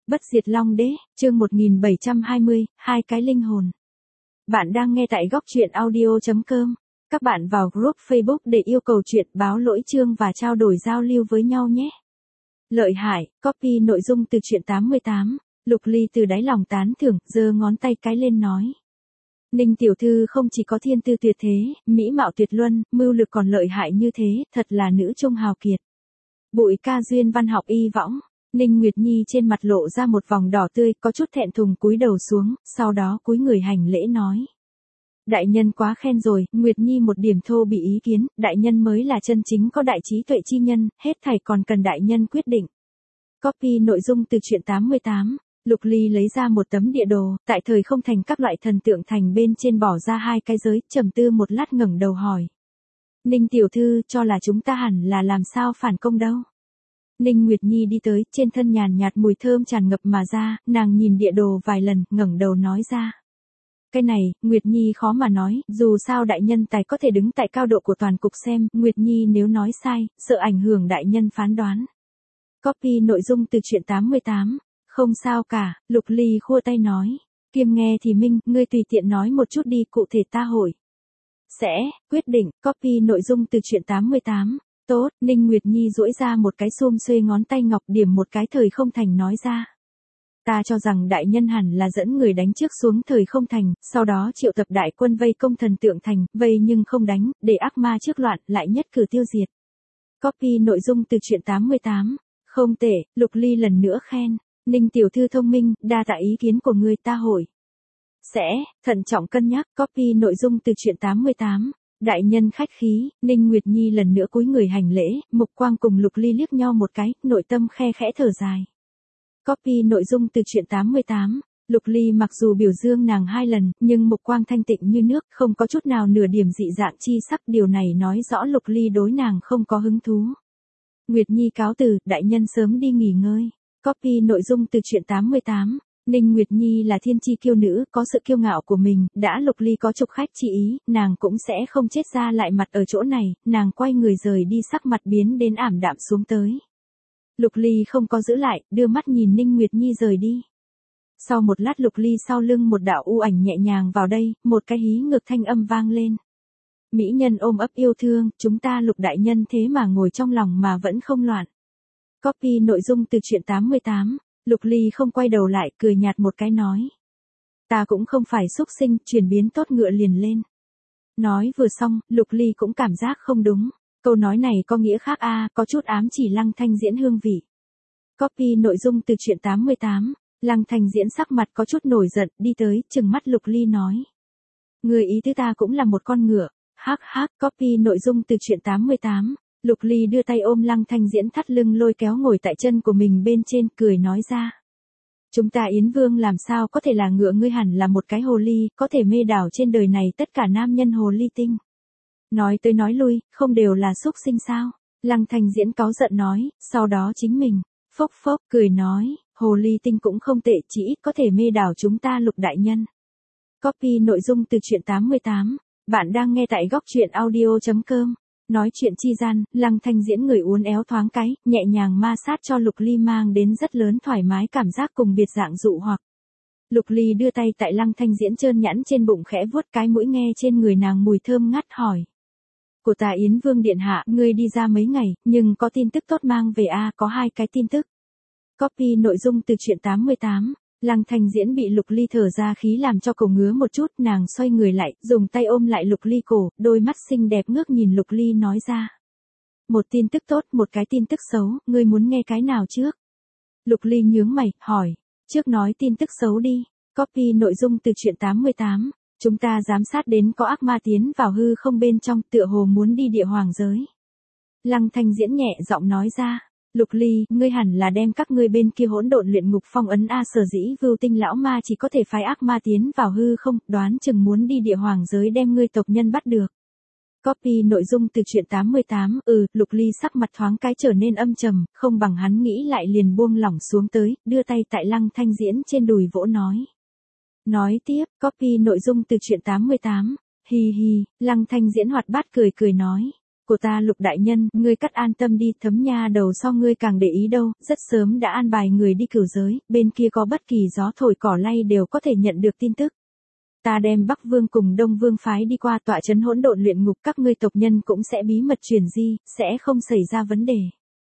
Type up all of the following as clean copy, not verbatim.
Bất diệt Long Đế, chương 1720, hai cái linh hồn. Bạn đang nghe tại góc truyện audio.com. Các bạn vào group Facebook để yêu cầu chuyện báo lỗi chương và trao đổi giao lưu với nhau nhé. Lợi hại, copy nội dung từ truyện 88, Lục Ly từ đáy lòng tán thưởng, giơ ngón tay cái lên nói. Ninh tiểu thư không chỉ có thiên tư tuyệt thế, mỹ mạo tuyệt luân, mưu lược còn lợi hại như thế, thật là nữ trung hào kiệt. Bụi ca duyên văn học y võng. Ninh Nguyệt Nhi trên mặt lộ ra một vòng đỏ tươi, có chút thẹn thùng cúi đầu xuống, sau đó cúi người hành lễ nói. Đại nhân quá khen rồi, Nguyệt Nhi một điểm thô bị ý kiến, đại nhân mới là chân chính có đại trí tuệ chi nhân, hết thảy còn cần đại nhân quyết định. Copy nội dung từ truyện 88, Lục Ly lấy ra một tấm địa đồ, tại thời không thành các loại thần tượng thành bên trên bỏ ra hai cái giới, trầm tư một lát ngẩng đầu hỏi. Ninh tiểu thư cho là chúng ta hẳn là làm sao phản công đâu. Ninh Nguyệt Nhi đi tới, trên thân nhàn nhạt mùi thơm tràn ngập mà ra, nàng nhìn địa đồ vài lần, ngẩng đầu nói ra. Cái này, Nguyệt Nhi khó mà nói, dù sao đại nhân tài có thể đứng tại cao độ của toàn cục xem, Nguyệt Nhi nếu nói sai, sợ ảnh hưởng đại nhân phán đoán. Copy nội dung từ truyện 88, không sao cả, Lục Ly khua tay nói. Kiêm nghe thì minh, ngươi tùy tiện nói một chút đi, cụ thể ta hội. Sẽ, quyết định, copy nội dung từ truyện 88. Tốt, Ninh Nguyệt Nhi duỗi ra một cái xum xuê ngón tay ngọc điểm một cái thời không thành nói ra. Ta cho rằng đại nhân hẳn là dẫn người đánh trước xuống thời không thành, sau đó triệu tập đại quân vây công thần tượng thành, vây nhưng không đánh, để ác ma trước loạn, lại nhất cử tiêu diệt. Copy nội dung từ truyện 88. Không tệ, Lục Ly lần nữa khen. Ninh tiểu thư thông minh, đa tạ ý kiến của người ta hội. Sẽ, thận trọng cân nhắc, copy nội dung từ truyện 88. Đại nhân khách khí, Ninh Nguyệt Nhi lần nữa cúi người hành lễ, Mục Quang cùng Lục Ly liếc nhau một cái, nội tâm khe khẽ thở dài. Copy nội dung từ truyện 88, Lục Ly mặc dù biểu dương nàng hai lần, nhưng Mục Quang thanh tịnh như nước, không có chút nào nửa điểm dị dạng chi sắc, điều này nói rõ Lục Ly đối nàng không có hứng thú. Nguyệt Nhi cáo từ, đại nhân sớm đi nghỉ ngơi. Copy nội dung từ truyện 88. Ninh Nguyệt Nhi là thiên chi kiêu nữ, có sự kiêu ngạo của mình, đã Lục Ly có chục khách chi ý, nàng cũng sẽ không chết ra lại mặt ở chỗ này, nàng quay người rời đi sắc mặt biến đến ảm đạm xuống tới. Lục Ly không có giữ lại, đưa mắt nhìn Ninh Nguyệt Nhi rời đi. Sau một lát Lục Ly sau lưng một đạo u ảnh nhẹ nhàng vào đây, một cái hí ngược thanh âm vang lên. Mỹ nhân ôm ấp yêu thương, chúng ta Lục đại nhân thế mà ngồi trong lòng mà vẫn không loạn. Copy nội dung từ truyện 88. Lục Ly không quay đầu lại, cười nhạt một cái nói. Ta cũng không phải xúc sinh, chuyển biến tốt ngựa liền lên. Nói vừa xong, Lục Ly cũng cảm giác không đúng. Câu nói này có nghĩa khác có chút ám chỉ Lăng Thanh Diễn hương vị. Copy nội dung từ truyện 88. Lăng Thanh Diễn sắc mặt có chút nổi giận, đi tới, trừng mắt Lục Ly nói. Người ý thứ ta cũng là một con ngựa. Hắc hắc, copy nội dung từ truyện 88. Lục Ly đưa tay ôm Lăng Thanh Diễn thắt lưng lôi kéo ngồi tại chân của mình bên trên, cười nói ra. Chúng ta Yến Vương làm sao có thể là ngựa, ngươi hẳn là một cái hồ ly, có thể mê đảo trên đời này tất cả nam nhân hồ ly tinh. Nói tới nói lui, không đều là xúc sinh sao? Lăng Thanh Diễn cáu giận nói, sau đó chính mình, phốc phốc, cười nói, hồ ly tinh cũng không tệ, chỉ ít có thể mê đảo chúng ta Lục đại nhân. Copy nội dung từ truyện 88. Bạn đang nghe tại góc truyện audio.com. Nói chuyện chi gian, Lăng Thanh Diễn người uốn éo thoáng cái, nhẹ nhàng ma sát cho Lục Ly mang đến rất lớn thoải mái cảm giác cùng biệt dạng dụ hoặc. Lục Ly đưa tay tại Lăng Thanh Diễn trơn nhẵn trên bụng khẽ vuốt cái mũi, nghe trên người nàng mùi thơm ngắt hỏi. Của ta Yến Vương điện hạ, ngươi đi ra mấy ngày, nhưng có tin tức tốt mang về có hai cái tin tức. Copy nội dung từ truyện 88. Lăng Thanh Diễn bị Lục Ly thở ra khí làm cho cổ ngứa một chút, nàng xoay người lại, dùng tay ôm lại Lục Ly cổ, đôi mắt xinh đẹp ngước nhìn Lục Ly nói ra. Một tin tức tốt, một cái tin tức xấu, ngươi muốn nghe cái nào trước? Lục Ly nhướng mày, hỏi, trước nói tin tức xấu đi. Copy nội dung từ truyện 88. Chúng ta giám sát đến có ác ma tiến vào hư không bên trong, tựa hồ muốn đi địa hoàng giới. Lăng Thanh Diễn nhẹ giọng nói ra. Lục Ly, ngươi hẳn là đem các ngươi bên kia hỗn độn luyện ngục phong ấn sở dĩ Vưu Tinh lão ma chỉ có thể phái ác ma tiến vào hư không, đoán chừng muốn đi địa hoàng giới đem ngươi tộc nhân bắt được. Copy nội dung từ truyện 88. Lục Ly sắc mặt thoáng cái trở nên âm trầm, không bằng hắn nghĩ lại liền buông lỏng xuống tới, đưa tay tại Lăng Thanh Diễn trên đùi vỗ nói. Nói tiếp, copy nội dung từ truyện 88. Hi hi, Lăng Thanh Diễn hoạt bát cười nói. của ta Lục đại nhân, ngươi cắt an tâm đi, Thấm nha đầu so ngươi càng để ý đâu, rất sớm đã an bài người đi cửu giới, bên kia có bất kỳ gió thổi cỏ lay đều có thể nhận được tin tức. Ta đem Bắc Vương cùng Đông Vương phái đi qua tọa trấn hỗn độn luyện ngục, các ngươi tộc nhân cũng sẽ bí mật truyền di, sẽ không xảy ra vấn đề.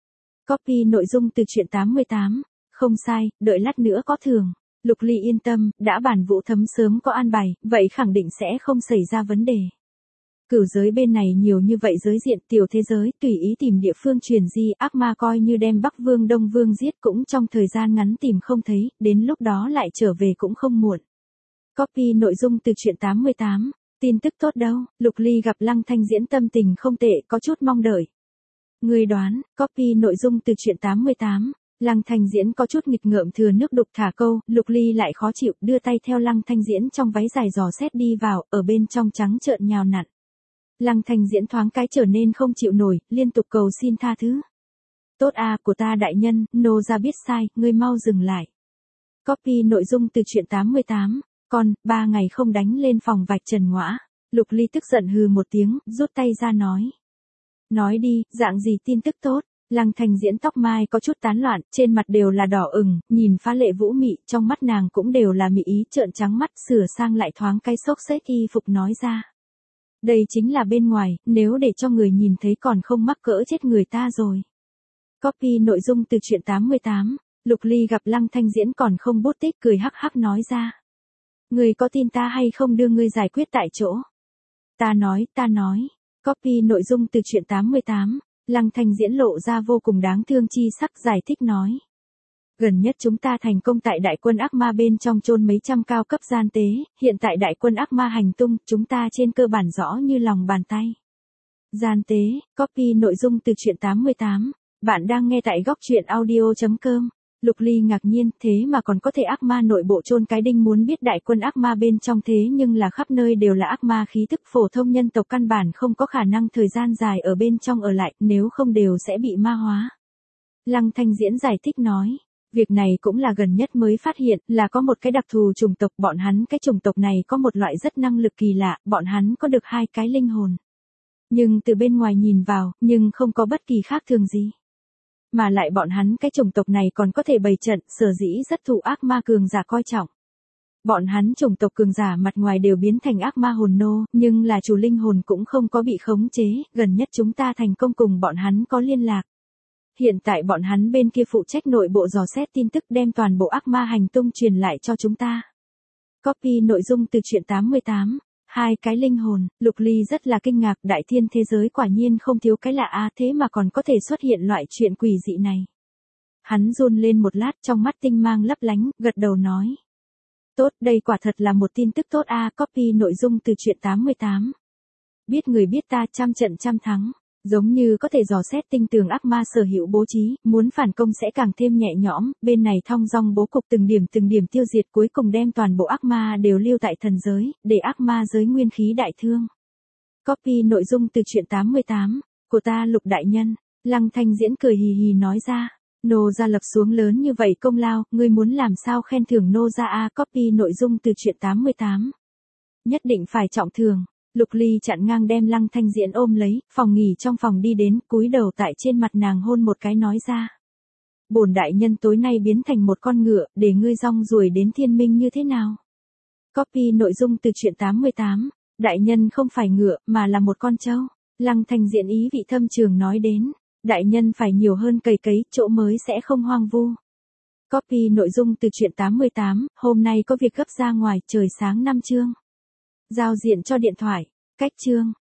Copy nội dung từ truyện 88, không sai, đợi lát nữa có thưởng. Lục Ly yên tâm, đã bản Vũ Thấm sớm có an bài, vậy khẳng định sẽ không xảy ra vấn đề. Cửu giới bên này nhiều như vậy giới diện tiểu thế giới, tùy ý tìm địa phương truyền di, ác ma coi như đem Bắc Vương Đông Vương giết cũng trong thời gian ngắn tìm không thấy, đến lúc đó lại trở về cũng không muộn. Copy nội dung từ truyện 88, tin tức tốt đâu, Lục Ly gặp Lăng Thanh Diễn tâm tình không tệ, có chút mong đợi. Người đoán, copy nội dung từ truyện 88, Lăng Thanh Diễn có chút nghịch ngợm thừa nước đục thả câu, Lục Ly lại khó chịu, đưa tay theo Lăng Thanh Diễn trong váy dài dò xét đi vào, ở bên trong trắng trợn nhào nặn. Lăng Thanh Diễn thoáng cái trở nên không chịu nổi, liên tục cầu xin tha thứ. Tốt à, của ta đại nhân, nô ra biết sai, ngươi mau dừng lại. Copy nội dung từ truyện 88, còn, 3 ngày không đánh lên phòng vạch trần ngõa. Lục Ly tức giận hừ một tiếng, rút tay ra nói. Nói đi, dạng gì tin tức tốt? Lăng Thanh Diễn tóc mai có chút tán loạn, trên mặt đều là đỏ ửng, nhìn phá lệ vũ mị, trong mắt nàng cũng đều là mị ý, trợn trắng mắt, sửa sang lại thoáng cái xốc xếch y phục nói ra. Đây chính là bên ngoài, nếu để cho người nhìn thấy còn không mắc cỡ chết người ta rồi. Copy nội dung từ truyện 88, Lục Ly gặp Lăng Thanh Diễn còn không bút tích, cười hắc hắc nói ra. Người có tin ta hay không đưa ngươi giải quyết tại chỗ? Ta nói. Copy nội dung từ truyện 88, Lăng Thanh Diễn lộ ra vô cùng đáng thương chi sắc, giải thích nói. Gần nhất chúng ta thành công tại đại quân ác ma bên trong chôn mấy trăm cao cấp gian tế, hiện tại đại quân ác ma hành tung, chúng ta trên cơ bản rõ như lòng bàn tay. Gian tế, copy nội dung từ truyện 88, bạn đang nghe tại góc truyện audio.com. Lục Ly ngạc nhiên, thế mà còn có thể ác ma nội bộ chôn cái đinh, muốn biết đại quân ác ma bên trong thế nhưng là khắp nơi đều là ác ma khí tức, phổ thông nhân tộc căn bản không có khả năng thời gian dài ở bên trong ở lại, nếu không đều sẽ bị ma hóa. Lăng Thanh Diễn giải thích nói. Việc này cũng là gần nhất mới phát hiện, là có một cái đặc thù chủng tộc, bọn hắn cái chủng tộc này có một loại rất năng lực kỳ lạ, bọn hắn có được 2 cái linh hồn. Nhưng từ bên ngoài nhìn vào, nhưng không có bất kỳ khác thường gì. Mà lại bọn hắn cái chủng tộc này còn có thể bày trận, sở dĩ rất thụ ác ma cường giả coi trọng. Bọn hắn chủng tộc cường giả mặt ngoài đều biến thành ác ma hồn nô, nhưng là chủ linh hồn cũng không có bị khống chế, gần nhất chúng ta thành công cùng bọn hắn có liên lạc. Hiện tại bọn hắn bên kia phụ trách nội bộ dò xét tin tức, đem toàn bộ ác ma hành tung truyền lại cho chúng ta. Copy nội dung từ truyện 88, 2 cái linh hồn, Lục Ly rất là kinh ngạc, đại thiên thế giới quả nhiên không thiếu cái lạ a, thế mà còn có thể xuất hiện loại chuyện quỷ dị này. Hắn run lên một lát, trong mắt tinh mang lấp lánh, gật đầu nói. Tốt, đây quả thật là một tin tức tốt a. Copy nội dung từ truyện 88. Biết người biết ta, trăm trận trăm thắng. Giống như có thể dò xét tinh tường ác ma sở hữu bố trí, muốn phản công sẽ càng thêm nhẹ nhõm, bên này thong dong bố cục từng điểm tiêu diệt, cuối cùng đem toàn bộ ác ma đều lưu tại thần giới, để ác ma giới nguyên khí đại thương. Copy nội dung từ truyện 88, của ta Lục đại nhân, Lăng Thanh Diễn cười hì hì nói ra. Nô gia lập xuống lớn như vậy công lao, ngươi muốn làm sao khen thưởng nô gia a? Copy nội dung từ truyện 88. Nhất định phải trọng thưởng. Lục Ly chặn ngang đem Lăng Thanh Diễn ôm lấy, phòng nghỉ trong phòng đi đến, cúi đầu tại trên mặt nàng hôn một cái nói ra. Bổn đại nhân tối nay biến thành một con ngựa, để ngươi rong ruổi đến thiên minh như thế nào? Copy nội dung từ truyện 88, đại nhân không phải ngựa, mà là một con trâu. Lăng Thanh Diễn ý vị thâm trường nói đến, đại nhân phải nhiều hơn cày cấy, chỗ mới sẽ không hoang vu. Copy nội dung từ truyện 88, hôm nay có việc gấp ra ngoài, trời sáng 5 chương. Giao diện cho điện thoại, cách chương,